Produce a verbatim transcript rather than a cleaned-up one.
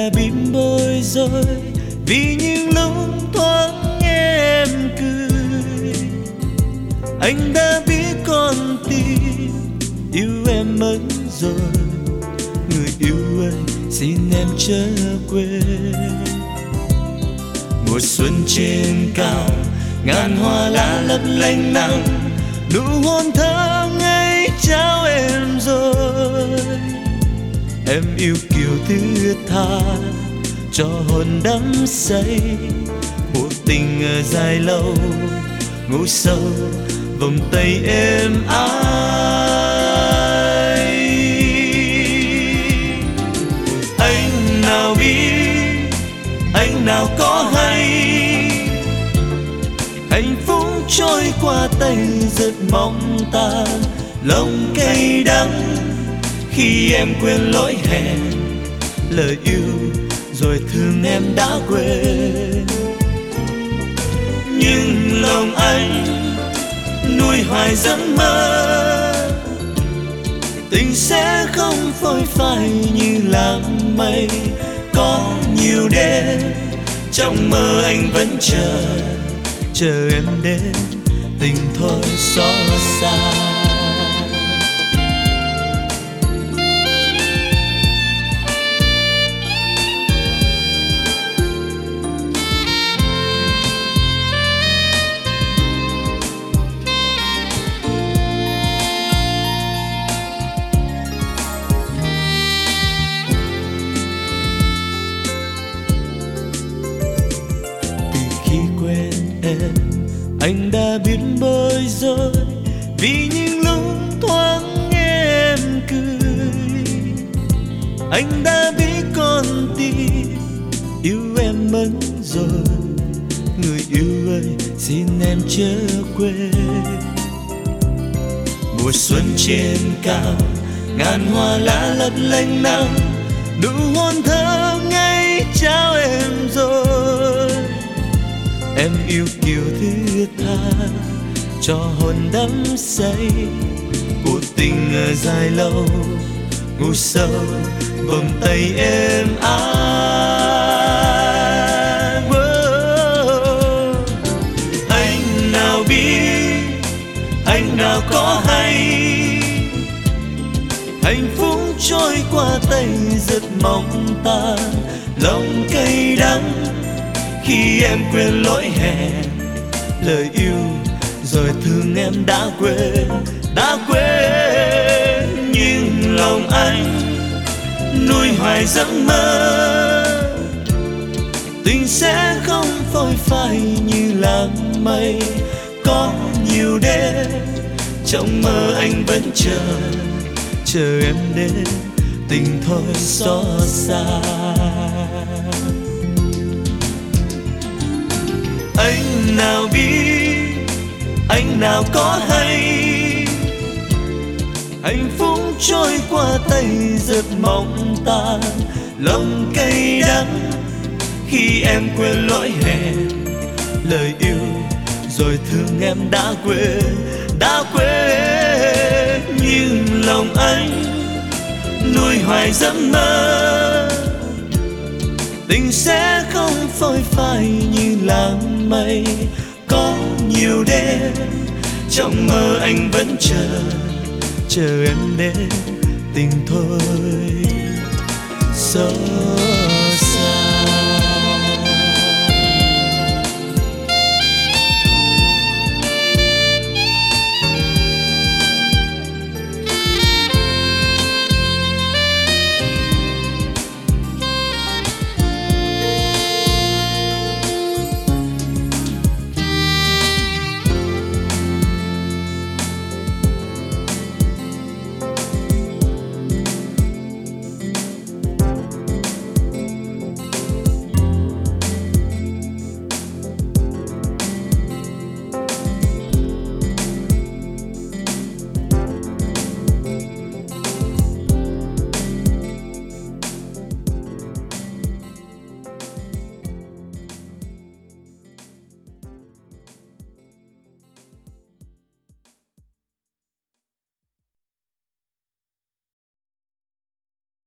đã bị bối rối vì những lúc thoáng nghe em cười. Anh đã biết con tim yêu em mất rồi. Người yêu ơi, xin em chớ quên. Mùa xuân trên cao, ngàn hoa lá lấp lánh nắng, nụ hôn thơm ngây trao em rồi. Em yêu kiều thứ tha, cho hồn đắm say. Một tình dài lâu, ngủ sâu vòng tay êm ái. Anh nào biết, anh nào có hay, hạnh phúc trôi qua tay rất mong ta. Lòng cay đắng khi em quên lỗi hẹn, lời yêu rồi thương em đã quên. Nhưng lòng anh nuôi hoài giấc mơ, tình sẽ không phôi phai như làng mây. Có nhiều đêm trong mơ anh vẫn chờ, chờ em đến tình thôi xót xa. Anh đã biết bối rối vì những lúc thoáng nghe em cười. Anh đã biết con tim yêu em mất rồi. Người yêu ơi, xin em chớ quên. Mùa xuân trên cao, ngàn hoa lá lấp lánh nắng, nụ hôn thơm ngây trao em rồi. Em yêu kiều thứ tha, cho hồn đắm say. Cuộc tình dài lâu, ngủ sâu vòng tay êm ái. Anh nào biết, anh nào có hay, hạnh phúc trôi qua tay rất mong ta. Lòng cay đắng khi em quên lỗi hẹn, lời yêu rồi thương em đã quên, đã quên. Nhưng lòng anh nuôi hoài giấc mơ, tình sẽ không phôi phai như làng mây. Có nhiều đêm trong mơ anh vẫn chờ, chờ em đến tình thôi xót xa. Anh nào biết, anh nào có hay, hạnh phúc trôi qua tay rất mong ta. Lòng cay đắng khi em quên lỗi hẹn, lời yêu rồi thương em đã quên, đã quên. Nhưng lòng anh nuôi hoài giấc mơ, tình sẽ không phôi phai như làng mây. Có nhiều đêm trong mơ anh vẫn chờ, chờ em đến tình thôi xót.